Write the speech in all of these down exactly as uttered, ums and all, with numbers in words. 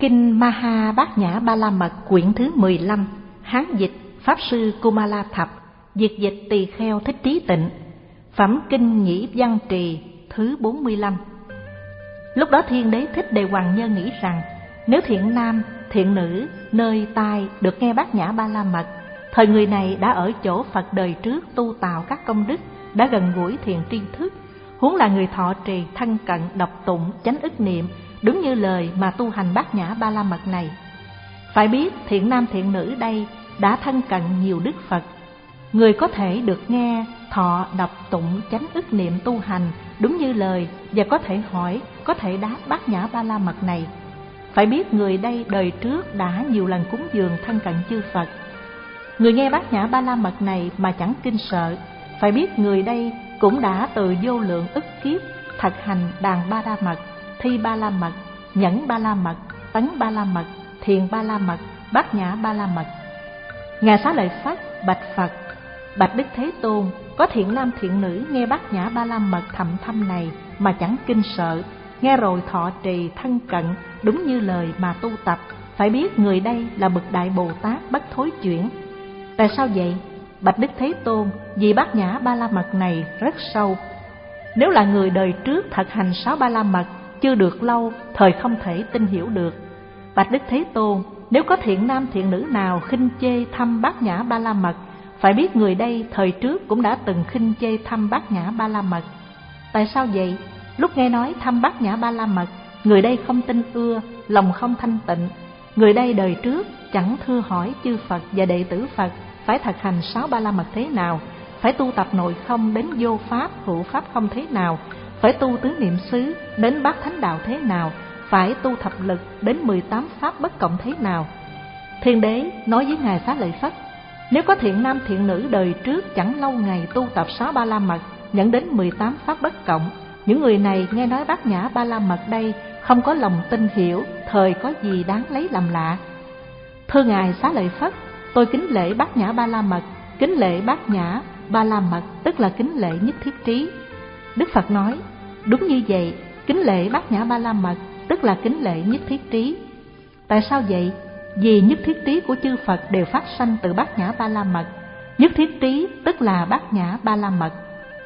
Kinh Maha Bát Nhã Ba La Mật quyển thứ mười lăm, Hán dịch Pháp sư Kumala Thập, Việt dịch Tỳ Kheo Thích Trí Tịnh. Phẩm Kinh Nhĩ Văn Trì thứ bốn mươi lăm. Lúc đó Thiên Đế Thích Đề Hoàng Nhân nghĩ rằng, nếu thiện nam, thiện nữ nơi tai được nghe Bát Nhã Ba La Mật, thời người này đã ở chỗ Phật đời trước tu tạo các công đức, đã gần gũi thiền tri thức, huống là người thọ trì thân cận đọc tụng chánh ức niệm, đúng như lời mà tu hành Bát Nhã Ba La Mật này. Phải biết thiện nam thiện nữ đây đã thân cận nhiều đức Phật. Người có thể được nghe, thọ, đọc tụng chánh ức niệm tu hành đúng như lời, và có thể hỏi, có thể đáp Bát Nhã Ba La Mật này. Phải biết người đây đời trước đã nhiều lần cúng dường thân cận chư Phật. Người nghe Bát Nhã Ba La Mật này mà chẳng kinh sợ, phải biết người đây cũng đã từ vô lượng ức kiếp thực hành đàn Ba La Mật, thi Ba La Mật, nhẫn Ba La Mật, tấn Ba La Mật, thiền Ba La Mật, Bát Nhã Ba La Mật. Ngài Xá Lợi Phất bạch Phật: Bạch Đức Thế Tôn, có thiện nam thiện nữ nghe Bát Nhã Ba La Mật thậm thâm này mà chẳng kinh sợ, nghe rồi thọ trì thân cận đúng như lời mà tu tập, phải biết người đây là bậc Đại Bồ Tát bất thối chuyển. Tại sao vậy? Bạch Đức Thế Tôn, vì Bát Nhã Ba La Mật này rất sâu. Nếu là người đời trước thực hành sáu Ba La Mật chưa được lâu, thời không thể tin hiểu được. Bạch Đức Thế Tôn, nếu có thiện nam thiện nữ nào khinh chê thăm Bát Nhã Ba La Mật, phải biết người đây thời trước cũng đã từng khinh chê thăm Bát Nhã Ba La Mật. Tại sao vậy? Lúc nghe nói thăm Bát Nhã Ba La Mật, người đây không tin ưa, lòng không thanh tịnh. Người đây đời trước chẳng thưa hỏi chư Phật và đệ tử Phật phải thực hành sáu Ba La Mật thế nào, phải tu tập nội không đến vô pháp, hữu pháp không thế nào, phải tu tứ niệm xứ đến bát thánh đạo thế nào, phải tu thập lực đến mười tám pháp bất cộng thế nào. Thiên Đế nói với Ngài Xá Lợi Phất: Nếu có thiện nam thiện nữ đời trước chẳng lâu ngày tu tập sáu Ba La Mật, nhận đến mười tám pháp bất cộng, những người này nghe nói Bát Nhã Ba La Mật đây không có lòng tin hiểu, thời có gì đáng lấy làm lạ. Thưa Ngài Xá Lợi Phất, tôi kính lễ Bát Nhã Ba La Mật. Kính lễ Bát Nhã Ba La Mật tức là kính lễ nhất thiết trí. Đức Phật nói: Đúng như vậy, kính lễ Bát Nhã Ba La Mật tức là kính lễ nhất thiết trí. Tại sao vậy? Vì nhất thiết trí của chư Phật đều phát sanh từ Bát Nhã Ba La Mật. Nhất thiết trí tức là Bát Nhã Ba La Mật.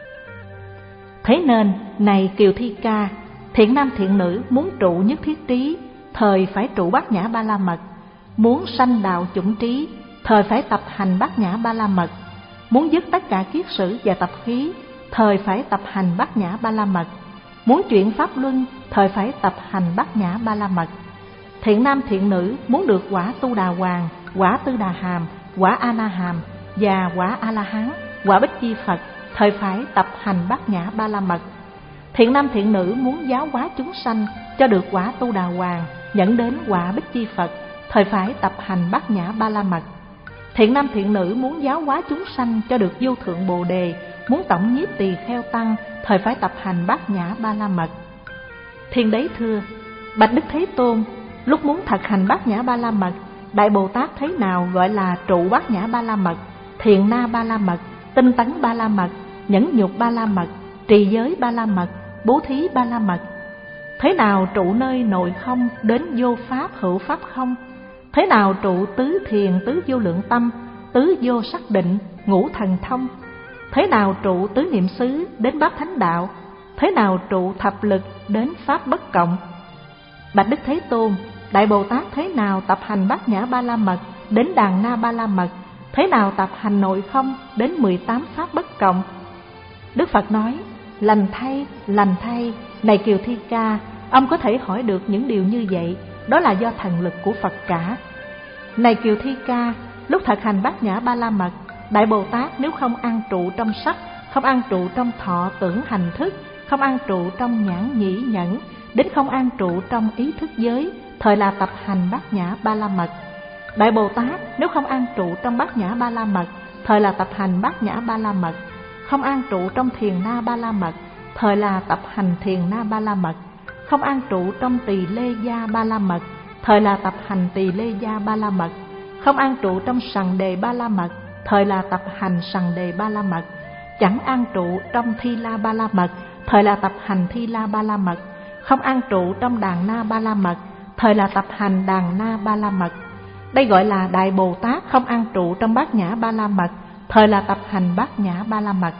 Thế nên, này Kiều Thi Ca, thiện nam thiện nữ muốn trụ nhất thiết trí, thời phải trụ Bát Nhã Ba La Mật. Muốn sanh đạo chủng trí, thời phải tập hành Bát Nhã Ba La Mật. Muốn dứt tất cả kiết sử và tập khí, thời phải tập hành Bát Nhã Ba La Mật. Muốn chuyển pháp luân, thời phải tập hành Bát Nhã Ba La Mật. Thiện nam thiện nữ muốn được quả Tu Đà Hoàng, quả Tư Đà Hàm, quả A Na Hàm và quả A La Hán, quả Bích Chi Phật, thời phải tập hành Bát Nhã Ba La Mật. Thiện nam thiện nữ muốn giáo hóa chúng sanh cho được quả Tu Đà Hoàng, dẫn đến quả Bích Chi Phật, thời phải tập hành Bát Nhã Ba La Mật. Thiện nam thiện nữ muốn giáo hóa chúng sanh cho được vô thượng Bồ Đề, muốn tổng nhiếp tỳ kheo tăng, thời phải tập hành Bát Nhã Ba La Mật. Thiên Đế thưa: Bạch Đức Thế Tôn, lúc muốn thực hành Bát Nhã Ba La Mật, Đại Bồ Tát thế nào gọi là trụ Bát Nhã Ba La Mật, thiền na Ba La Mật, tinh tấn Ba La Mật, nhẫn nhục Ba La Mật, trì giới Ba La Mật, bố thí Ba La Mật? Thế nào trụ nơi nội không đến vô pháp, hữu pháp không? Thế nào trụ tứ thiền, tứ vô lượng tâm, tứ vô sắc định, ngũ thần thông? Thế nào trụ tứ niệm xứ đến bát thánh đạo? Thế nào trụ thập lực đến pháp bất cộng? Bạch Đức Thế Tôn, Đại Bồ Tát thế nào tập hành Bát Nhã Ba La Mật đến đàn na Ba La Mật? Thế nào tập hành nội không đến mười tám pháp bất cộng? Đức Phật nói: Lành thay, lành thay, này Kiều Thi Ca, ông có thể hỏi được những điều như vậy, đó là do thần lực của Phật cả. Này Kiều Thi Ca, lúc thực hành Bát Nhã Ba La Mật, Đại Bồ Tát nếu không an trụ trong sắc, không an trụ trong thọ tưởng hành thức, không an trụ trong nhãn nhĩ nhẫn, đến không an trụ trong ý thức giới, thời là tập hành Bát Nhã Ba La Mật. Đại Bồ Tát nếu không an trụ trong Bát Nhã Ba La Mật, thời là tập hành Bát Nhã Ba La Mật. Không an trụ trong thiền na Ba La Mật, thời là tập hành thiền na Ba La Mật. Không an trụ trong tỳ lê gia Ba La Mật, thời là tập hành tỳ lê gia Ba La Mật. Không an trụ trong sằng đề Ba La Mật, thời là tập hành sằng đề Ba La Mật. Chẳng an trụ trong thi la Ba La Mật, thời là tập hành thi la Ba La Mật. Không an trụ trong đàn na Ba La Mật, thời là tập hành Đàn Na Ba La Mật. Đây gọi là Đại Bồ Tát không an trụ trong Bát Nhã Ba La Mật, thời là tập hành Bát Nhã Ba La Mật.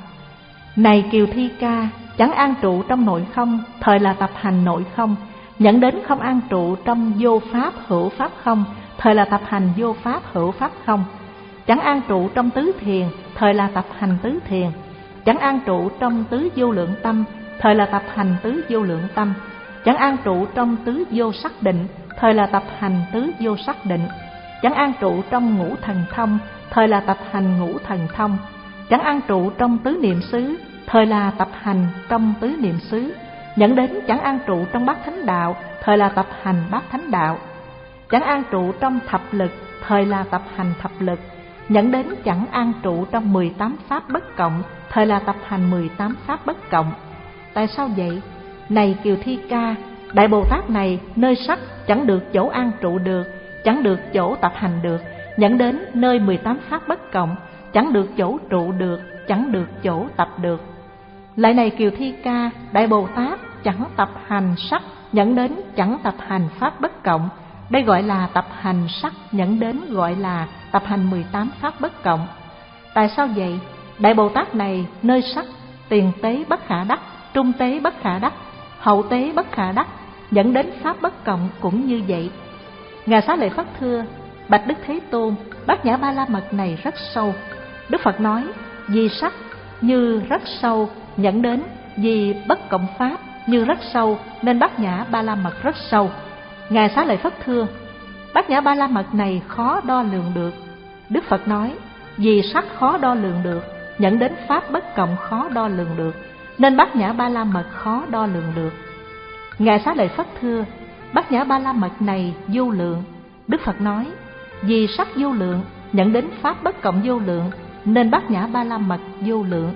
Này Kiều Thi Ca, chẳng an trụ trong nội không, thời là tập hành nội không, dẫn đến không an trụ trong vô pháp hữu pháp không, thời là tập hành vô pháp hữu pháp không. Chẳng an trụ trong tứ thiền, thời là tập hành tứ thiền. Chẳng an trụ trong tứ vô lượng tâm, thời là tập hành tứ vô lượng tâm. Chẳng an trụ trong tứ vô sắc định, thời là tập hành tứ vô sắc định. Chẳng an trụ trong ngũ thần thông, thời là tập hành ngũ thần thông. Chẳng an trụ trong tứ niệm xứ, thời là tập hành trong tứ niệm xứ. Dẫn đến chẳng an trụ trong bát thánh đạo, thời là tập hành bát thánh đạo. Chẳng an trụ trong thập lực, thời là tập hành thập lực. Dẫn đến chẳng an trụ trong mười tám pháp bất cộng, thời là tập hành mười tám pháp bất cộng. Tại sao vậy? Này Kiều Thi Ca, Đại Bồ Tát này nơi sắc chẳng được chỗ an trụ được, chẳng được chỗ tập hành được, dẫn đến nơi mười tám pháp bất cộng, chẳng được chỗ trụ được, chẳng được chỗ tập được. Lại này Kiều Thi Ca, Đại Bồ Tát chẳng tập hành sắc, dẫn đến chẳng tập hành pháp bất cộng. Đây gọi là tập hành sắc, dẫn đến gọi là tập hành mười tám pháp bất cộng. Tại sao vậy? Đại Bồ Tát này nơi sắc, tiền tế bất khả đắc, trung tế bất khả đắc, hậu tế bất khả đắc, dẫn đến pháp bất cộng cũng như vậy. Ngài Xá Lợi Phất thưa: Bạch Đức Thế Tôn, Bát Nhã Ba La Mật này rất sâu. Đức Phật nói: vì sắc như rất sâu, dẫn đến vì bất cộng pháp như rất sâu, nên Bát Nhã Ba La Mật rất sâu. Ngài Xá Lợi Phất thưa: Bát Nhã Ba La Mật này khó đo lường được. Đức Phật nói: vì sắc khó đo lường được, dẫn đến pháp bất cộng khó đo lường được, nên Bát Nhã Ba La Mật khó đo lường được. Ngài Xá Lợi Phất thưa: Bát Nhã Ba La Mật này vô lượng. Đức Phật nói: vì sắc vô lượng, dẫn đến pháp bất cộng vô lượng, nên Bát Nhã Ba La Mật vô lượng.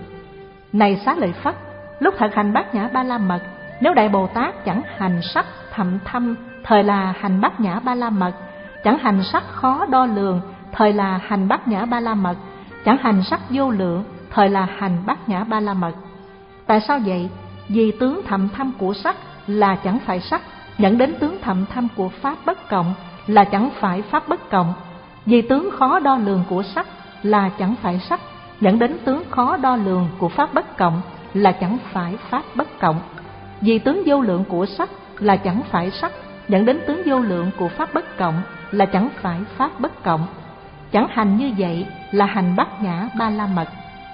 Này Xá Lợi Phất, lúc thực hành Bát Nhã Ba La Mật, nếu Đại Bồ Tát chẳng hành sắc thậm thâm, thời là hành Bát Nhã Ba La Mật. Chẳng hành sắc khó đo lường, thời là hành Bát Nhã Ba La Mật. Chẳng hành sắc vô lượng, thời là hành Bát Nhã Ba La Mật. Tại sao vậy? Vì tướng thậm thâm của sắc là chẳng phải sắc, dẫn đến tướng thậm thâm của pháp bất cộng là chẳng phải pháp bất cộng. Vì tướng khó đo lường của sắc là chẳng phải sắc, dẫn đến tướng khó đo lường của pháp bất cộng là chẳng phải pháp bất cộng. Vì tướng vô lượng của sắc là chẳng phải sắc, dẫn đến tướng vô lượng của pháp bất cộng là chẳng phải pháp bất cộng. Chẳng hành như vậy là hành Bát Nhã Ba La Mật.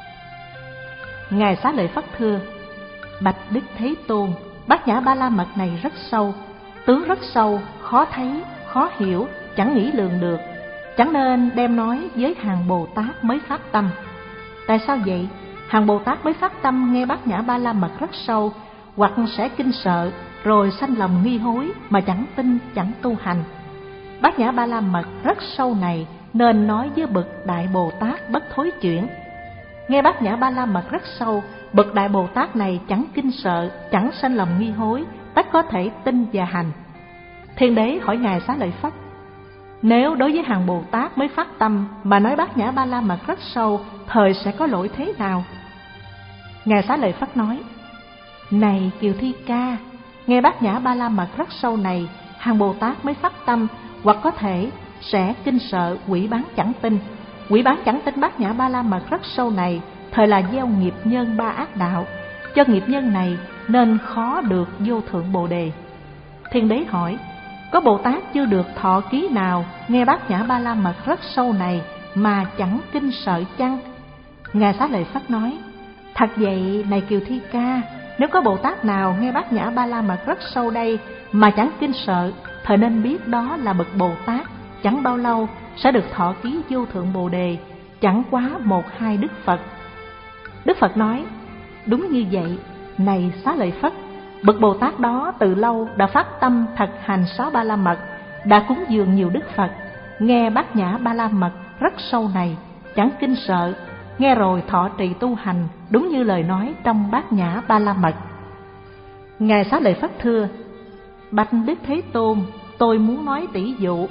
Ngài Xá Lợi Phất thưa: Bạch Đức Thế Tôn, Bát Nhã Ba La Mật này rất sâu, tướng rất sâu, khó thấy, khó hiểu, chẳng nghĩ lường được, chẳng nên đem nói với hàng Bồ Tát mới phát tâm. Tại sao vậy? Hàng Bồ Tát mới phát tâm nghe Bát Nhã Ba La Mật rất sâu, hoặc sẽ kinh sợ, rồi sanh lòng nghi hối mà chẳng tin, chẳng tu hành. Bát Nhã Ba La Mật rất sâu này nên nói với bậc Đại Bồ Tát bất thối chuyển. Nghe Bát Nhã Ba La Mật rất sâu, bậc Đại Bồ Tát này chẳng kinh sợ, chẳng sanh lòng nghi hối, tất có thể tin và hành. Thiên Đế hỏi Ngài Xá Lợi Phất: nếu đối với hàng Bồ Tát mới phát tâm mà nói Bát Nhã Ba La Mật rất sâu, thời sẽ có lỗi thế nào? Ngài Xá Lợi Phất nói: này Kiều Thi Ca, nghe Bát Nhã Ba La Mật rất sâu này, hàng Bồ Tát mới phát tâm, hoặc có thể sẽ kinh sợ, quỷ bán chẳng tin. Quỷ bán chẳng tin Bát Nhã Ba La Mật rất sâu này, thời là gieo nghiệp nhân ba ác đạo, cho nghiệp nhân này nên khó được vô thượng Bồ Đề. Thiên Đế hỏi: có Bồ Tát chưa được thọ ký nào nghe Bát Nhã Ba La Mật rất sâu này mà chẳng kinh sợ chăng? Ngài Xá Lợi Phất nói: thật vậy, này Kiều Thi Ca, nếu có Bồ Tát nào nghe Bát Nhã Ba La Mật rất sâu đây mà chẳng kinh sợ, thời nên biết đó là bậc Bồ Tát chẳng bao lâu sẽ được thọ ký vô thượng Bồ Đề, chẳng quá một hai Đức Phật. Đức Phật nói: đúng như vậy, này Xá Lợi Phất, bậc Bồ Tát đó từ lâu đã phát tâm thực hành sáu Ba La Mật, đã cúng dường nhiều Đức Phật, nghe Bát Nhã Ba La Mật rất sâu này, chẳng kinh sợ, nghe rồi thọ trì tu hành, đúng như lời nói trong Bát Nhã Ba La Mật. Ngài Xá Lợi Phất thưa: bạch Đức Thế Tôn, tôi muốn nói tỷ dụ.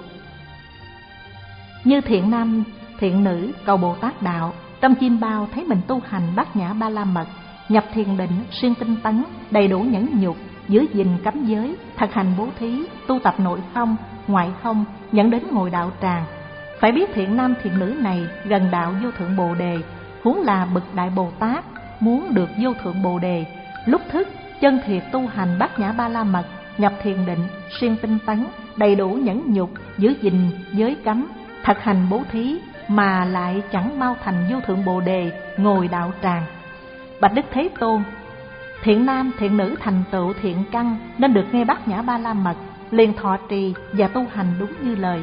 Như thiện nam, thiện nữ cầu Bồ Tát đạo, trong chim bao thấy mình tu hành Bát Nhã Ba La Mật, nhập thiền định, xuyên tinh tấn, đầy đủ nhẫn nhục, giữ gìn cấm giới, thực hành bố thí, tu tập nội không, ngoại không, dẫn đến ngồi đạo tràng. Phải biết thiện nam thiện nữ này gần đạo vô thượng Bồ Đề, huống là bậc Đại Bồ Tát, muốn được vô thượng Bồ Đề, lúc thức chân thiệt tu hành bát nhã ba la mật, nhập thiền định, siêng tinh tấn, đầy đủ nhẫn nhục, giữ gìn giới cấm, thực hành bố thí mà lại chẳng mau thành vô thượng Bồ Đề, ngồi đạo tràng. Bạch Đức Thế Tôn, thiện nam thiện nữ thành tựu thiện căn nên được nghe bát nhã ba la mật, liền thọ trì và tu hành đúng như lời.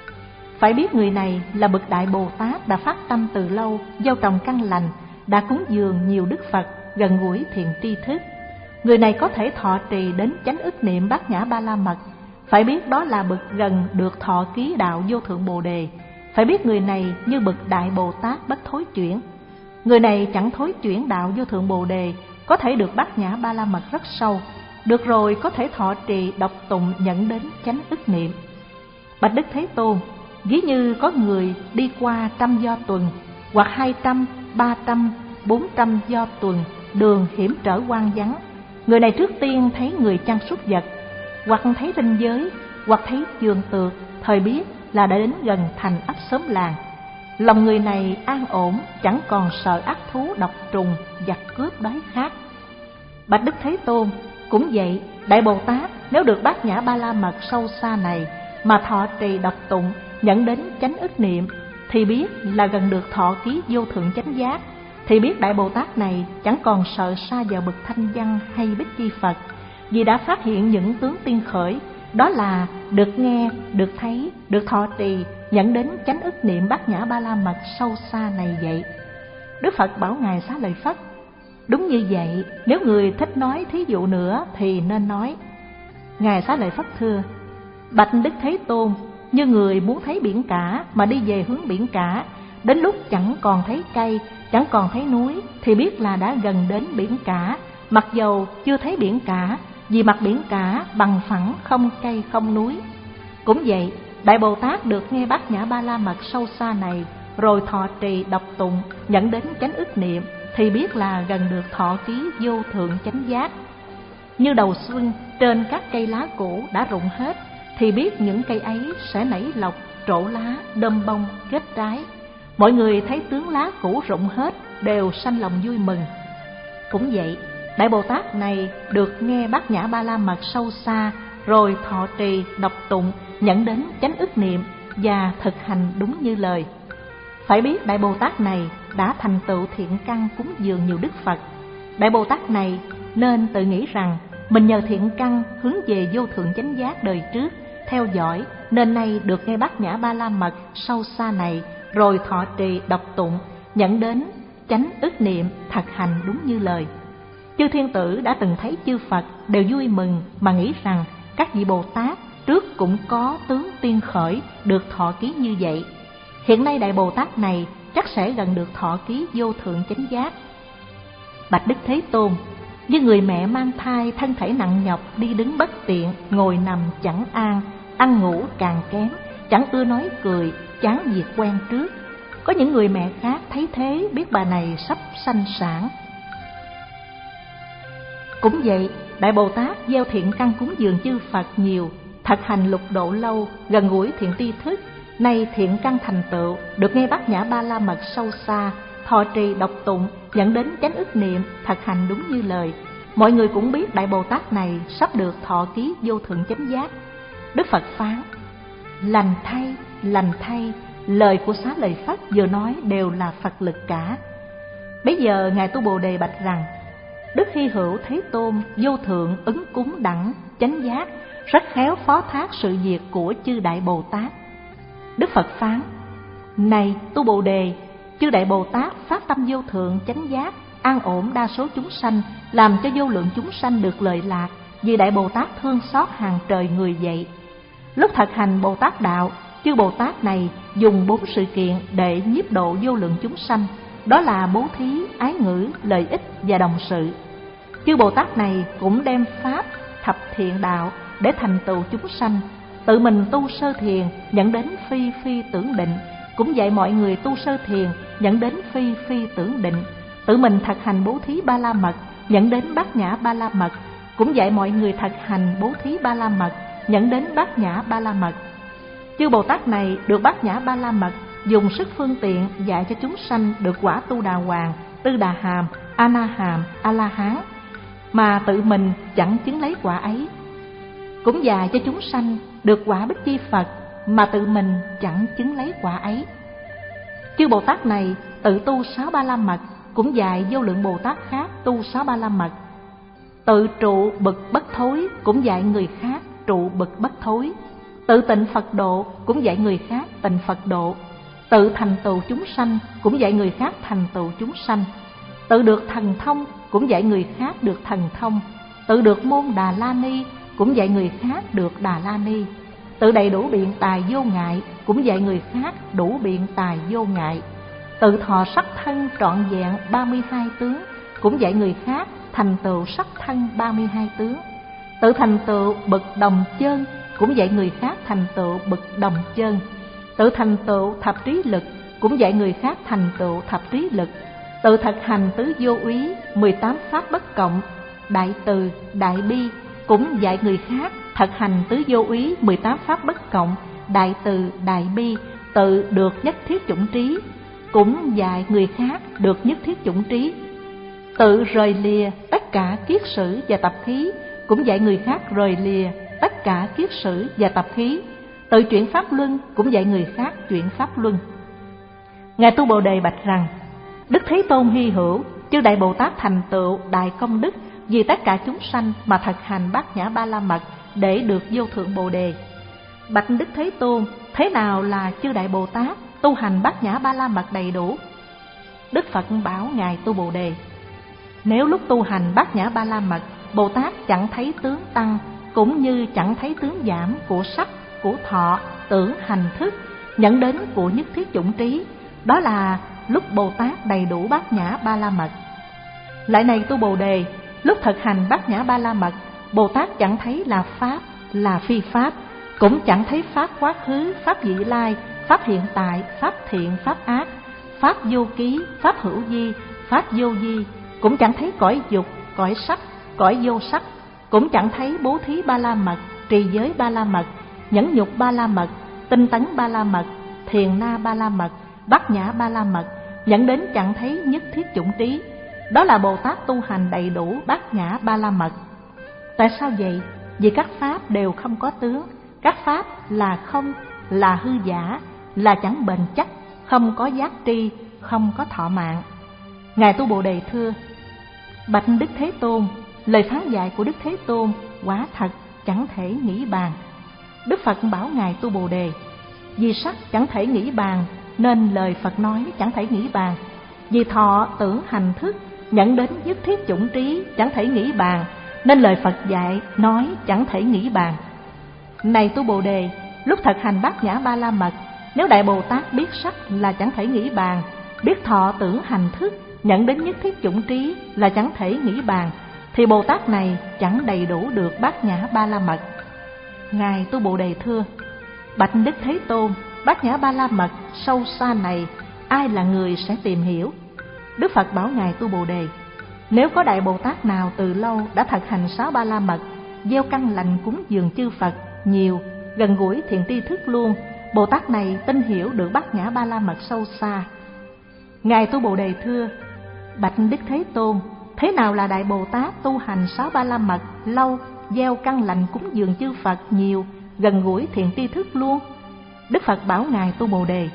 Phải biết người này là bậc Đại Bồ Tát đã phát tâm từ lâu, gieo trồng căn lành, đã cúng dường nhiều đức Phật, gần gũi thiện tri thức. Người này có thể thọ trì đến chánh ức niệm bát nhã ba la mật. Phải biết đó là bậc gần được thọ ký đạo vô thượng Bồ Đề. Phải biết người này như bậc Đại Bồ Tát bất thối chuyển. Người này chẳng thối chuyển đạo vô thượng Bồ Đề, có thể được bát nhã ba la mật rất sâu. Được rồi có thể thọ trì đọc tụng nhận đến chánh ức niệm. Bạch Đức Thế Tôn, ví như có người đi qua trăm do tuần, hoặc hai trăm, ba trăm, bốn trăm do tuần, đường hiểm trở hoang vắng. Người này trước tiên thấy người chăn súc vật, hoặc thấy ranh giới, hoặc thấy vườn tược, thời biết là đã đến gần thành ấp xóm làng. Lòng người này an ổn, chẳng còn sợ ác thú độc trùng, giặc cướp đói khát. Bạch Đức Thế Tôn, cũng vậy, Đại Bồ Tát nếu được bát nhã ba la mật sâu xa này mà thọ trì đọc tụng, nhận đến chánh ức niệm, thì biết là gần được thọ ký vô thượng chánh giác. Thì biết Đại Bồ Tát này chẳng còn sợ sa vào bậc thanh văn hay bích chi Phật, vì đã phát hiện những tướng tiên khởi, đó là được nghe, được thấy, được thọ trì, dẫn đến chánh ức niệm bát nhã ba la mật sâu xa này vậy. Đức Phật bảo Ngài Xá Lợi Phất, đúng như vậy, nếu người thích nói thí dụ nữa thì nên nói. Ngài Xá Lợi Phất thưa, bạch Đức Thế Tôn, như người muốn thấy biển cả mà đi về hướng biển cả, đến lúc chẳng còn thấy cây, chẳng còn thấy núi, thì biết là đã gần đến biển cả, mặc dầu chưa thấy biển cả, vì mặt biển cả bằng phẳng, không cây không núi. Cũng vậy, Đại Bồ Tát được nghe bát nhã ba la mật sâu xa này, rồi thọ trì đọc tụng, dẫn đến chánh ức niệm, thì biết là gần được thọ ký vô thượng chánh giác. Như đầu xuân trên các cây lá cũ đã rụng hết, thì biết những cây ấy sẽ nảy lộc, trổ lá, đơm bông, kết trái. Mọi người thấy tướng lá cũ rụng hết đều sanh lòng vui mừng. Cũng vậy, Đại Bồ Tát này được nghe bát nhã ba la mật sâu xa, rồi thọ trì đọc tụng, nhận đến chánh ức niệm và thực hành đúng như lời. Phải biết Đại Bồ Tát này đã thành tựu thiện căn cúng dường nhiều đức Phật. Đại Bồ Tát này nên tự nghĩ rằng mình nhờ thiện căn hướng về vô thượng chánh giác đời trước, theo dõi nên nay được nghe bát nhã ba la mật sâu xa này, rồi thọ trì đọc tụng, nhận đến chánh ức niệm, thực hành đúng như lời. Chư thiên tử đã từng thấy chư Phật đều vui mừng mà nghĩ rằng các vị Bồ Tát trước cũng có tướng tiên khởi được thọ ký như vậy. Hiện nay Đại Bồ Tát này chắc sẽ gần được thọ ký vô thượng chánh giác. Bạch Đức Thế Tôn, như người mẹ mang thai thân thể nặng nhọc, đi đứng bất tiện, ngồi nằm chẳng an, ăn ngủ càng kém, chẳng ưa nói cười, chán việc quen trước. Có những người mẹ khác thấy thế biết bà này sắp sanh sản. Cũng vậy, Đại Bồ Tát gieo thiện căn cúng dường chư Phật nhiều, thực hành lục độ lâu, gần gũi thiện tri thức. Nay thiện căn thành tựu, được nghe bát nhã ba la mật sâu xa, thọ trì đọc tụng, dẫn đến chánh ức niệm, thực hành đúng như lời. Mọi người cũng biết Đại Bồ Tát này sắp được thọ ký vô thượng chánh giác. Đức Phật phán, lành thay, lành thay, lời của Xá Lợi Phất vừa nói đều là Phật lực cả. Bây giờ Ngài Tu Bồ Đề bạch rằng, Đức Hy Hữu Thế Tôn vô thượng ứng cúng đẳng chánh giác, rất khéo phó thác sự việc của chư Đại Bồ Tát. Đức Phật phán, này Tu Bồ Đề, chư Đại Bồ Tát phát tâm vô thượng chánh giác, an ổn đa số chúng sanh, làm cho vô lượng chúng sanh được lợi lạc, vì Đại Bồ Tát thương xót hàng trời người vậy. Lúc thực hành Bồ Tát đạo, chư Bồ Tát này dùng bốn sự kiện để nhiếp độ vô lượng chúng sanh, đó là bố thí, ái ngữ, lợi ích và đồng sự. Chư Bồ Tát này cũng đem pháp thập thiện đạo để thành tựu chúng sanh, tự mình tu sơ thiền dẫn đến phi phi tưởng định, cũng dạy mọi người tu sơ thiền dẫn đến phi phi tưởng định, tự mình thực hành bố thí ba la mật dẫn đến bát nhã ba la mật, cũng dạy mọi người thực hành bố thí Ba La Mật, dẫn đến Bát Nhã Ba La Mật. Chư Bồ Tát này được Bát Nhã Ba La Mật dùng sức phương tiện dạy cho chúng sanh được quả Tu Đà Hoàng, Tư Đà Hàm, A Na Hàm, A La Hán, mà tự mình chẳng chứng lấy quả ấy. Cũng dạy cho chúng sanh được quả Bích Chi Phật, mà tự mình chẳng chứng lấy quả ấy. Chư Bồ Tát này tự tu sáu Ba La Mật, cũng dạy vô lượng Bồ Tát khác tu sáu Ba La Mật. Tự trụ bực bất thối, cũng dạy người khác trụ bực bất thối. Tự tịnh Phật độ, cũng dạy người khác tịnh Phật độ. Tự thành tựu chúng sanh, cũng dạy người khác thành tựu chúng sanh. Tự được thần thông, cũng dạy người khác được thần thông. Tự được môn Đà La Ni, cũng dạy người khác được Đà La Ni. Tự đầy đủ biện tài vô ngại, cũng dạy người khác đủ biện tài vô ngại. Tự thọ sắc thân trọn vẹn ba mươi hai tướng, cũng dạy người khác thành tựu sắc thân ba mươi hai tướng. Tự thành tựu bậc đồng chân, cũng dạy người khác thành tựu bậc đồng chân. Tự thành tựu thập trí lực, cũng dạy người khác thành tựu thập trí lực. Tự thực hành tứ vô úy, mười tám pháp bất cộng, đại từ, đại bi, cũng dạy người khác thực hành tứ vô úy, mười tám pháp bất cộng, đại từ, đại bi. Tự được nhất thiết chủng trí, cũng dạy người khác được nhất thiết chủng trí. Tự rời lìa tất cả kiết sử và tập khí, cũng dạy người khác rời lìa tất cả kiết sử và tập khí. Tự chuyển pháp luân, cũng dạy người khác chuyển pháp luân. Ngài Tu Bồ Đề bạch rằng: Đức Thế Tôn hy hữu, chư Đại Bồ Tát thành tựu đại công đức vì tất cả chúng sanh mà thực hành Bát Nhã Ba La Mật để được vô thượng Bồ Đề. Bạch Đức Thế Tôn, thế nào là chư Đại Bồ Tát tu hành Bát Nhã Ba La Mật đầy đủ? Đức Phật bảo Ngài Tu Bồ Đề: Nếu lúc tu hành Bát Nhã Ba La Mật, Bồ Tát chẳng thấy tướng tăng, cũng như chẳng thấy tướng giảm của sắc, của thọ, tưởng, hành, thức, dẫn đến của nhất thiết chủng trí, đó là lúc Bồ Tát đầy đủ Bát Nhã Ba La Mật. Lại này Tu Bồ Đề, lúc thực hành Bát Nhã Ba La Mật, Bồ Tát chẳng thấy là pháp, là phi pháp, cũng chẳng thấy pháp quá khứ, pháp vị lai, pháp hiện tại, pháp thiện, pháp ác, pháp vô ký, pháp hữu vi, pháp vô vi, cũng chẳng thấy cõi dục, cõi sắc, cõi vô sắc, cũng chẳng thấy bố thí Ba La Mật, trì giới Ba La Mật, nhẫn nhục Ba La Mật, tinh tấn Ba La Mật, thiền na Ba La Mật, Bát Nhã Ba La Mật, dẫn đến chẳng thấy nhất thiết chủng trí. Đó là Bồ Tát tu hành đầy đủ Bát Nhã Ba La Mật. Tại sao vậy? Vì các pháp đều không có tướng, các pháp là không, là hư giả, là chẳng bền chắc, không có giác tri, không có thọ mạng. Ngài Tu Bồ Đề thưa: Bạch Đức Thế Tôn, lời phán dạy của Đức Thế Tôn quả thật chẳng thể nghĩ bàn. Đức Phật bảo Ngài Tu Bồ Đề: Vì sắc chẳng thể nghĩ bàn, nên lời Phật nói chẳng thể nghĩ bàn. Vì thọ, tưởng, hành, thức, nhận đến nhất thiết chủng trí chẳng thể nghĩ bàn, nên lời Phật dạy nói chẳng thể nghĩ bàn. Này Tu Bồ Đề, lúc thực hành Bát Nhã Ba La Mật, nếu Đại Bồ Tát biết sắc là chẳng thể nghĩ bàn, biết thọ, tưởng, hành, thức, nhận đến nhất thiết chủng trí là chẳng thể nghĩ bàn, thì Bồ Tát này chẳng đầy đủ được Bát Nhã Ba La Mật. Ngài Tu Bồ Đề thưa: Bạch Đức Thế Tôn, Bát Nhã Ba La Mật sâu xa này, ai là người sẽ tìm hiểu? Đức Phật bảo Ngài Tu Bồ Đề: Nếu có Đại Bồ Tát nào từ lâu đã thực hành sáu Ba La Mật, gieo căn lành cúng dường chư Phật nhiều, gần gũi thiện tri thức luôn, Bồ Tát này tin hiểu được Bát Nhã Ba La Mật sâu xa. Ngài Tu Bồ Đề thưa: Bạch Đức Thế Tôn, thế nào là Đại Bồ Tát tu hành sáu Ba La Mật lâu, gieo căn lành cúng dường chư Phật nhiều, gần gũi thiện tri thức luôn? Đức Phật bảo Ngài Tu Bồ Đề: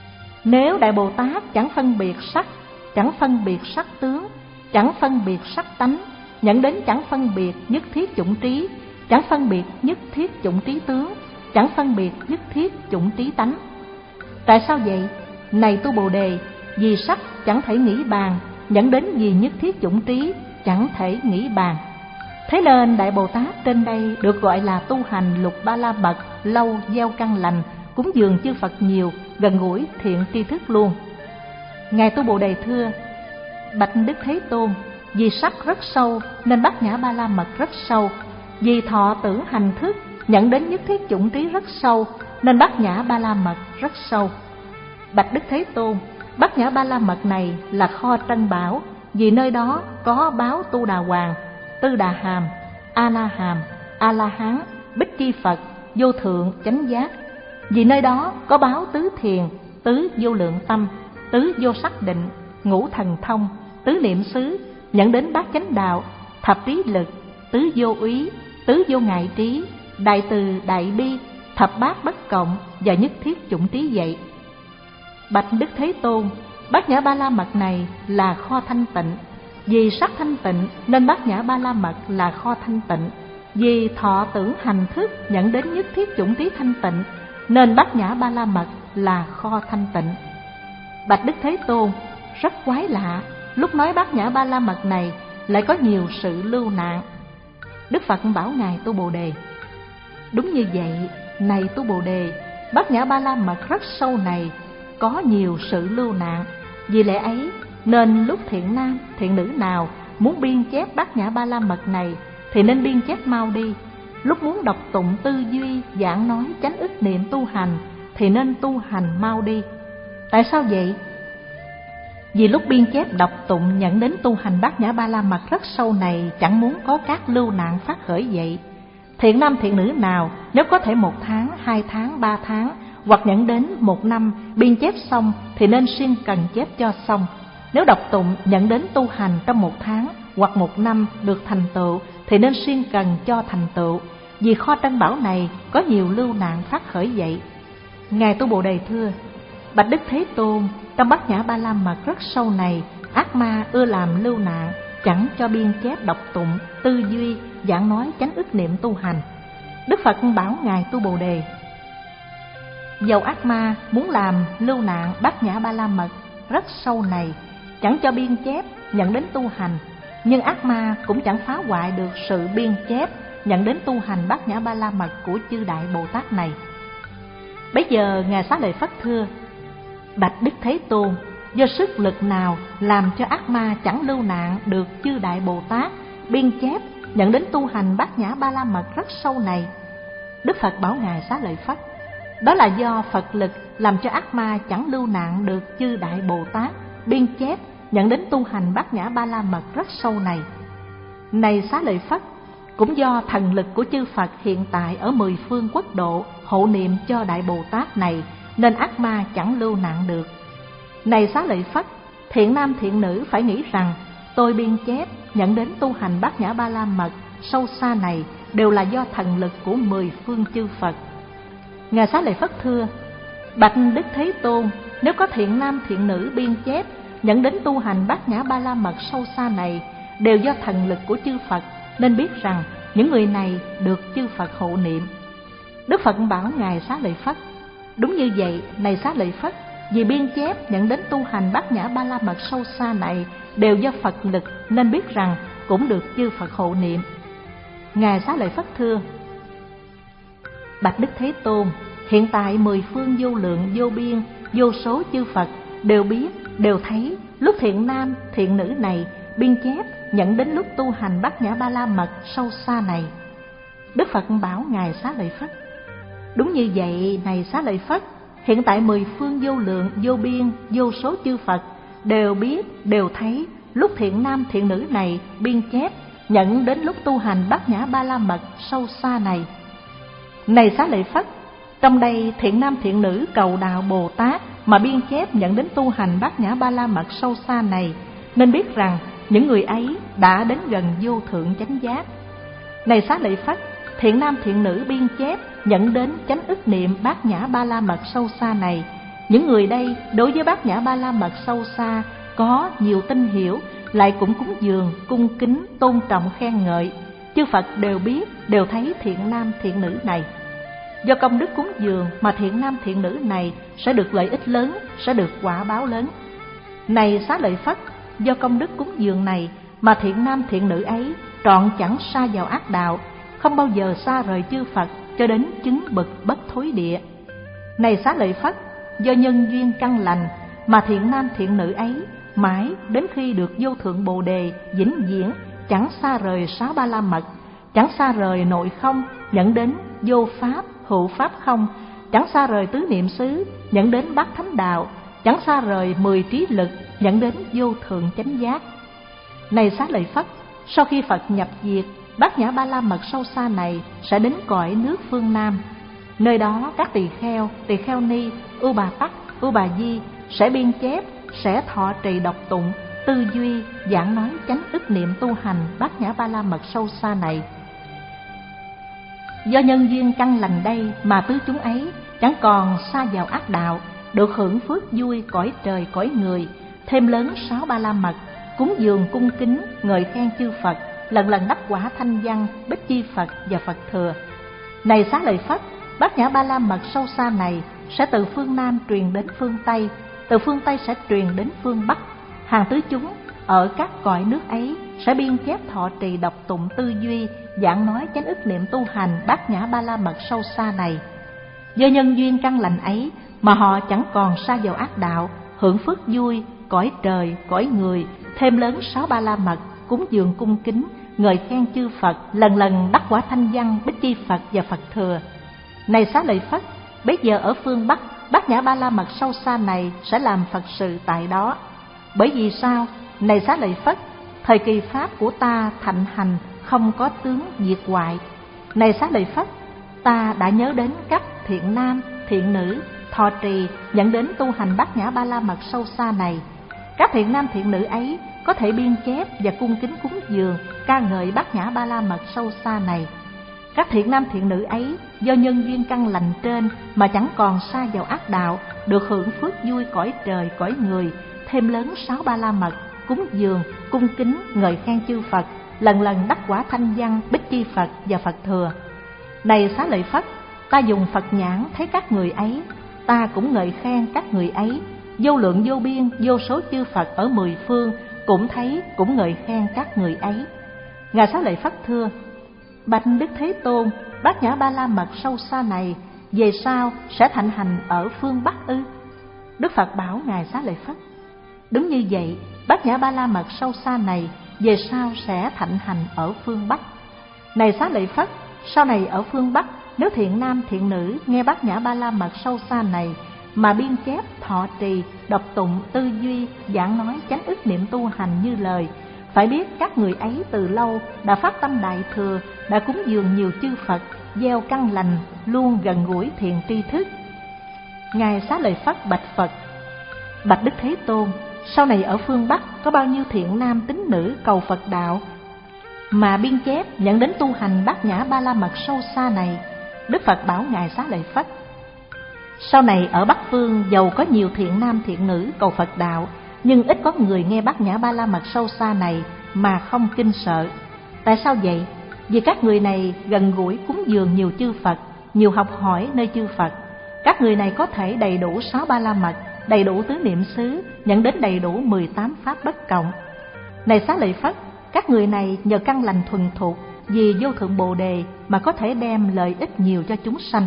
Nếu Đại Bồ Tát chẳng phân biệt sắc, chẳng phân biệt sắc tướng, chẳng phân biệt sắc tánh, nhận đến chẳng phân biệt nhất thiết chủng trí, chẳng phân biệt nhất thiết chủng trí tướng, chẳng phân biệt nhất thiết chủng trí tánh. Tại sao vậy? Này Tu Bồ Đề, vì sắc chẳng thể nghĩ bàn, dẫn đến vì nhất thiết chủng trí chẳng thể nghĩ bàn. Thế nên Đại Bồ Tát trên đây được gọi là tu hành lục Ba La Mật lâu, gieo căn lành, cúng dường chư Phật nhiều, gần gũi thiện tri thức luôn. Ngài Tu Bồ Đề thưa: Bạch Đức Thế Tôn, vì sắc rất sâu nên Bát Nhã Ba La Mật rất sâu, vì thọ, tưởng, hành, thức, nhận đến nhất thiết chủng trí rất sâu, nên Bát Nhã Ba La Mật rất sâu. Bạch Đức Thế Tôn, Bát Nhã Ba La Mật này là kho trân bảo, vì nơi đó có báo Tu Đà Hoàng, Tư Đà Hàm, A La Hàm, A La Hán, Bích Chi Phật, vô thượng chánh giác. Vì nơi đó có báo tứ thiền, tứ vô lượng tâm, tứ vô sắc định, ngũ thần thông, tứ niệm xứ, dẫn đến bát chánh đạo, thập trí lực, tứ vô úy, tứ vô ngại trí, đại từ đại bi, thập bát bất cộng và nhất thiết chủng trí vậy. Bạch Đức Thế Tôn, Bát Nhã Ba La Mật này là kho thanh tịnh. Vì sắc thanh tịnh nên Bát Nhã Ba La Mật là kho thanh tịnh. Vì thọ tưởng hành thức dẫn đến nhất thiết chủng trí thanh tịnh nên Bát Nhã Ba La Mật là kho thanh tịnh. Bạch Đức Thế Tôn, rất quái lạ, lúc nói Bát Nhã Ba La Mật này lại có nhiều sự lưu nạn. Đức Phật bảo ngài Tu Bồ Đề: đúng như vậy, này Tu Bồ Đề, Bát Nhã Ba La Mật rất sâu này có nhiều sự lưu nạn. Vì lẽ ấy nên lúc thiện nam thiện nữ nào muốn biên chép Bát Nhã Ba La Mật này thì nên biên chép mau đi. Lúc muốn đọc tụng tư duy giảng nói chánh ức niệm tu hành thì nên tu hành mau đi. Tại sao vậy? Vì lúc biên chép đọc tụng nhận đến tu hành Bát Nhã Ba La Mật rất sâu này chẳng muốn có các lưu nạn phát khởi vậy. Thiện nam thiện nữ nào nếu có thể một tháng, hai tháng, ba tháng hoặc nhận đến một năm biên chép xong thì nên siêng cần chép cho xong. Nếu đọc tụng nhận đến tu hành trong một tháng hoặc một năm được thành tựu thì nên siêng cần cho thành tựu. Vì kho trân bảo này có nhiều lưu nạn phát khởi vậy. Ngài Tu Bồ Đề thưa: Bạch Đức Thế Tôn, trong Bát Nhã Ba La Mật rất sâu này, ác ma ưa làm lưu nạn, chẳng cho biên chép đọc tụng, tư duy, giảng nói chánh ức niệm tu hành. Đức Phật bảo ngài Tu Bồ Đề: dầu ác ma muốn làm lưu nạn Bát Nhã Ba La Mật rất sâu này, chẳng cho biên chép nhận đến tu hành, nhưng ác ma cũng chẳng phá hoại được sự biên chép nhận đến tu hành Bát Nhã Ba La Mật của chư Đại Bồ Tát này. Bấy giờ ngài Xá Lợi Phất thưa: Bạch Đức Thế Tôn, do sức lực nào làm cho ác ma chẳng lưu nạn được chư Đại Bồ Tát biên chép nhận đến tu hành Bát Nhã Ba La Mật rất sâu này? Đức Phật bảo ngài Xá Lợi Phất: đó là do Phật lực làm cho ác ma chẳng lưu nạn được chư Đại Bồ Tát biên chép nhận đến tu hành Bát Nhã Ba La Mật rất sâu này. Này Xá Lợi Phất, cũng do thần lực của chư Phật hiện tại ở mười phương quốc độ hộ niệm cho Đại Bồ Tát này nên ác ma chẳng lưu nạn được. Này Xá Lợi Phất, thiện nam thiện nữ phải nghĩ rằng tôi biên chép nhận đến tu hành Bát Nhã Ba La Mật sâu xa này đều là do thần lực của mười phương chư Phật. Ngài Xá Lợi Phất thưa: Bạch Đức Thế Tôn, nếu có thiện nam thiện nữ biên chép nhận đến tu hành Bát Nhã Ba La Mật sâu xa này đều do thần lực của chư Phật, nên biết rằng những người này được chư Phật hộ niệm. Đức Phật bảo ngài Xá Lợi Phất: đúng như vậy, này Xá Lợi Phất, vì biên chép nhận đến tu hành Bát Nhã Ba La Mật sâu xa này đều do Phật lực, nên biết rằng cũng được chư Phật hộ niệm. Ngài Xá Lợi Phất thưa: Bạch Đức Thế Tôn, hiện tại mười phương vô lượng vô biên vô số chư Phật đều biết, đều thấy lúc thiện nam thiện nữ này biên chép nhận đến lúc tu hành Bát Nhã Ba La Mật sâu xa này. Đức Phật bảo ngài Xá Lợi Phất: đúng như vậy, này Xá Lợi Phất, hiện tại mười phương vô lượng vô biên vô số chư Phật đều biết, đều thấy lúc thiện nam thiện nữ này biên chép nhận đến lúc tu hành Bát Nhã Ba La Mật sâu xa này. Này Xá Lợi Phất, trong đây thiện nam thiện nữ cầu đạo Bồ Tát mà biên chép nhận đến tu hành Bát Nhã Ba La Mật sâu xa này, nên biết rằng những người ấy đã đến gần vô thượng chánh giác. Này Xá Lợi Phất, thiện nam thiện nữ biên chép nhận đến chánh ức niệm Bát Nhã Ba La Mật sâu xa này, những người đây đối với Bát Nhã Ba La Mật sâu xa có nhiều tin hiểu, lại cũng cúng dường, cung kính, tôn trọng, khen ngợi. Chư Phật đều biết, đều thấy thiện nam thiện nữ này. Do công đức cúng dường mà thiện nam thiện nữ này sẽ được lợi ích lớn, sẽ được quả báo lớn. Này Xá Lợi Phất, do công đức cúng dường này mà thiện nam thiện nữ ấy trọn chẳng sa vào ác đạo, không bao giờ xa rời chư Phật cho đến chứng bậc bất thối địa. Này Xá Lợi Phất, do nhân duyên căn lành mà thiện nam thiện nữ ấy mãi đến khi được vô thượng Bồ Đề vĩnh viễn chẳng xa rời sáu ba la mật, chẳng xa rời nội không dẫn đến vô pháp hữu pháp không, chẳng xa rời tứ niệm xứ dẫn đến bát thánh đạo, chẳng xa rời mười trí lực dẫn đến vô thượng chánh giác. Này Xá Lợi Phất, sau khi Phật nhập diệt, Bát Nhã Ba La Mật sâu xa này sẽ đến cõi nước phương Nam. Nơi đó các tỳ kheo, tỳ kheo ni, ưu bà tắc, ưu bà di sẽ biên chép, sẽ thọ trì đọc tụng, tư duy, giảng nói chánh ức niệm tu hành Bát Nhã Ba La Mật sâu xa này. Do nhân duyên căn lành đây mà tứ chúng ấy chẳng còn sa vào ác đạo, được hưởng phước vui cõi trời cõi người, thêm lớn sáu ba la mật, cúng dường cung kính ngợi khen chư Phật, lần lần đắc quả thanh văn bích chi Phật và Phật thừa. Này Xá Lợi Phất, Bát Nhã Ba La Mật sâu xa này sẽ từ phương Nam truyền đến phương Tây, từ phương Tây sẽ truyền đến phương Bắc. Hàng tứ chúng ở các cõi nước ấy sẽ biên chép thọ trì đọc tụng tư duy, giảng nói chánh ức niệm tu hành Bát Nhã Ba La Mật sâu xa này. Do nhân duyên căn lành ấy mà họ chẳng còn sa vào ác đạo, hưởng phước vui cõi trời cõi người, thêm lớn sáu ba la mật, cúng dường cung kính ngợi khen chư Phật, lần lần đắc quả thanh văn bích chi Phật và Phật thừa. Này Xá Lợi Phất, bây giờ ở phương Bắc, Bát Nhã Ba La Mật sâu xa này sẽ làm Phật sự tại đó. Bởi vì sao? Này Xá Lợi Phất, thời kỳ pháp của ta thạnh hành không có tướng diệt hoại. Này Xá Lợi Phất, ta đã nhớ đến các thiện nam, thiện nữ, thọ trì, dẫn đến tu hành Bát Nhã Ba La Mật sâu xa này. Các thiện nam thiện nữ ấy có thể biên chép và cung kính cúng dường, ca ngợi Bát Nhã Ba La Mật sâu xa này. Các thiện nam thiện nữ ấy do nhân duyên căn lành trên mà chẳng còn sa vào ác đạo, được hưởng phước vui cõi trời cõi người, thêm lớn sáu ba la mật, cúng dường, cung kính ngợi khen chư Phật, lần lần đắc quả thanh văn bích chi Phật và Phật thừa. Này Xá Lợi Phất, ta dùng Phật nhãn thấy các người ấy, ta cũng ngợi khen các người ấy. Vô lượng vô biên vô số chư Phật ở mười phương cũng thấy, cũng ngợi khen các người ấy. Ngài Xá Lợi Phất thưa: Bạch Đức Thế Tôn, Bát Nhã Ba La Mật sâu xa này về sau sẽ thạnh hành ở phương Bắc ư? Đức Phật bảo Ngài Xá Lợi Phất: Đúng như vậy, Bát Nhã Ba La Mật sâu xa này về sau sẽ thạnh hành ở phương Bắc. Này Xá Lợi Phất, sau này ở phương Bắc, nếu thiện nam thiện nữ nghe Bát Nhã Ba La Mật sâu xa này mà biên chép, thọ trì, đọc tụng, tư duy, giảng nói chánh ức niệm tu hành như lời, phải biết các người ấy từ lâu đã phát tâm đại thừa, đã cúng dường nhiều chư Phật, gieo căn lành, luôn gần gũi thiện tri thức. Ngài Xá Lợi Phất bạch Phật: Bạch Đức Thế Tôn, sau này ở phương Bắc có bao nhiêu thiện nam tín nữ cầu Phật đạo mà biên chép dẫn đến tu hành Bát Nhã Ba La Mật sâu xa này? Đức Phật bảo Ngài Xá Lợi Phất: Sau này ở Bắc Phương dầu có nhiều thiện nam thiện nữ cầu Phật đạo, nhưng ít có người nghe Bát Nhã Ba La Mật sâu xa này mà không kinh sợ. Tại sao vậy? Vì các người này gần gũi cúng dường nhiều chư Phật, nhiều học hỏi nơi chư Phật. Các người này có thể đầy đủ sáu ba la mật, đầy đủ tứ niệm xứ, nhận đến đầy đủ mười tám pháp bất cộng. Này Xá Lợi Phất, các người này nhờ căn lành thuần thục vì vô thượng Bồ đề mà có thể đem lợi ích nhiều cho chúng sanh.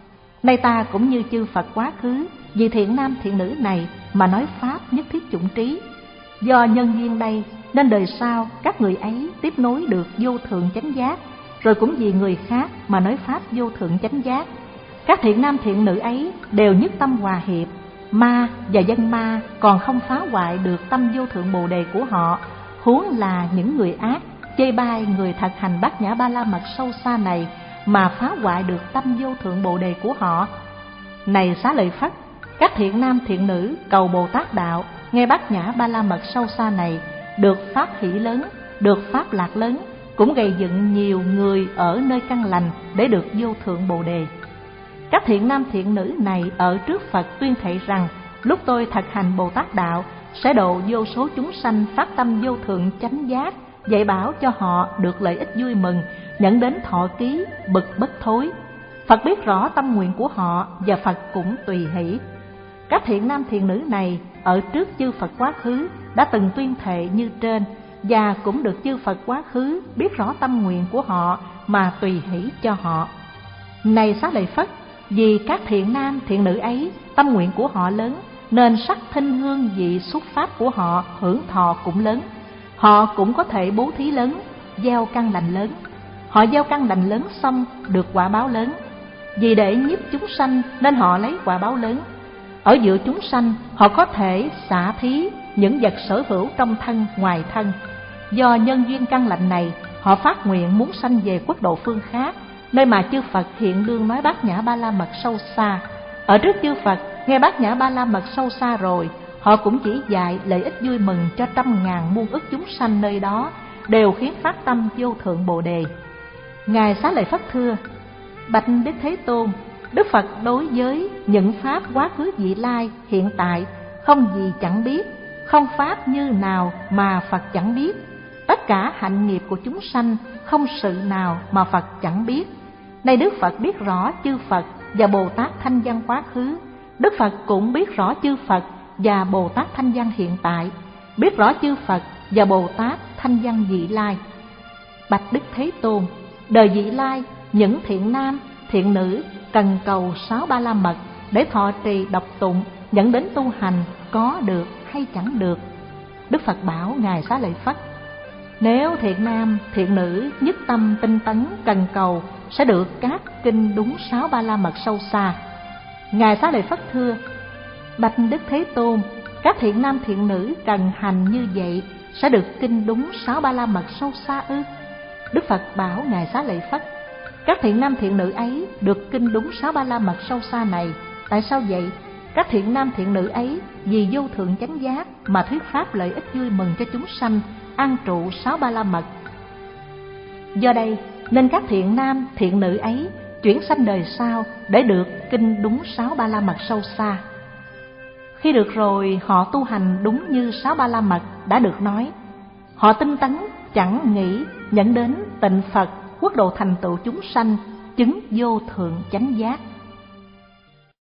Nay ta cũng như chư Phật quá khứ, vì thiện nam thiện nữ này mà nói pháp nhất thiết chủng trí. Do nhân duyên đây nên đời sau các người ấy tiếp nối được vô thượng chánh giác, rồi cũng vì người khác mà nói pháp vô thượng chánh giác. Các thiện nam thiện nữ ấy đều nhất tâm hòa hiệp, ma và dân ma còn không phá hoại được tâm vô thượng Bồ đề của họ, huống là những người ác chê bai người thật hành Bát Nhã Ba La Mật sâu xa này mà phá hoại được tâm vô thượng Bồ đề của họ. Này Xá Lợi Phất, các thiện nam thiện nữ cầu Bồ Tát đạo nghe Bát Nhã Ba La Mật sâu xa này, được pháp hỷ lớn, được pháp lạc lớn, cũng gây dựng nhiều người ở nơi căn lành để được vô thượng Bồ đề. Các thiện nam thiện nữ này ở trước Phật tuyên thệ rằng: lúc tôi thực hành Bồ Tát đạo sẽ độ vô số chúng sanh phát tâm vô thượng chánh giác, dạy bảo cho họ được lợi ích vui mừng, nhận đến thọ ký bực bất thối. Phật biết rõ tâm nguyện của họ và Phật cũng tùy hỷ. Các thiện nam thiện nữ này ở trước chư Phật quá khứ đã từng tuyên thệ như trên, và cũng được chư Phật quá khứ biết rõ tâm nguyện của họ mà tùy hỷ cho họ. Này Xá Lợi Phất, vì các thiện nam thiện nữ ấy tâm nguyện của họ lớn, nên sắc thinh hương vị xuất pháp của họ hưởng thọ cũng lớn. Họ cũng có thể bố thí lớn, gieo căn lành lớn. Họ gieo căn lành lớn xong được quả báo lớn. Vì để nhiếp chúng sanh nên họ lấy quả báo lớn. Ở giữa chúng sanh họ có thể xả thí những vật sở hữu trong thân ngoài thân. Do nhân duyên căn lành này, họ phát nguyện muốn sanh về quốc độ phương khác, nơi mà chư Phật hiện đương nói Bát Nhã Ba La Mật sâu xa. Ở trước chư Phật nghe Bát Nhã Ba La Mật sâu xa rồi, họ cũng chỉ dạy lợi ích vui mừng cho trăm ngàn muôn ức chúng sanh nơi đó, đều khiến phát tâm vô thượng Bồ đề. Ngài Xá Lợi Phất thưa: Bạch Đức Thế Tôn, Đức Phật đối với những pháp quá khứ vị lai hiện tại không gì chẳng biết, không pháp như nào mà Phật chẳng biết. Tất cả hạnh nghiệp của chúng sanh không sự nào mà Phật chẳng biết. Nay Đức Phật biết rõ chư Phật và Bồ Tát thanh văn quá khứ, Đức Phật cũng biết rõ chư Phật và Bồ Tát thanh văn hiện tại, biết rõ chư Phật và Bồ Tát thanh văn vị lai. Bạch Đức Thế Tôn, đời vị lai, những thiện nam, thiện nữ cần cầu sáu ba la mật để thọ trì đọc tụng, dẫn đến tu hành, có được hay chẳng được? Đức Phật bảo Ngài Xá Lợi Phất: Nếu thiện nam, thiện nữ nhất tâm tinh tấn cần cầu, sẽ được các kinh đúng sáu ba la mật sâu xa. Ngài Xá Lợi Phất thưa: Bạch Đức Thế Tôn, các thiện nam thiện nữ cần hành như vậy sẽ được kinh đúng sáu ba la mật sâu xa ư? Đức Phật bảo Ngài Xá Lợi Phất: Các thiện nam thiện nữ ấy được kinh đúng sáu ba la mật sâu xa này. Tại sao vậy? Các thiện nam thiện nữ ấy vì vô thượng chánh giác mà thuyết pháp lợi ích vui mừng cho chúng sanh, an trụ sáu ba la mật. Do đây nên các thiện nam thiện nữ ấy chuyển sanh đời sau để được kinh đúng sáu ba la mật sâu xa. Khi được rồi, họ tu hành đúng như sáu ba la mật đã được nói. Họ tinh tấn chẳng nghĩ nhận đến tịnh Phật, quốc độ thành tựu chúng sanh, chứng vô thượng chánh giác.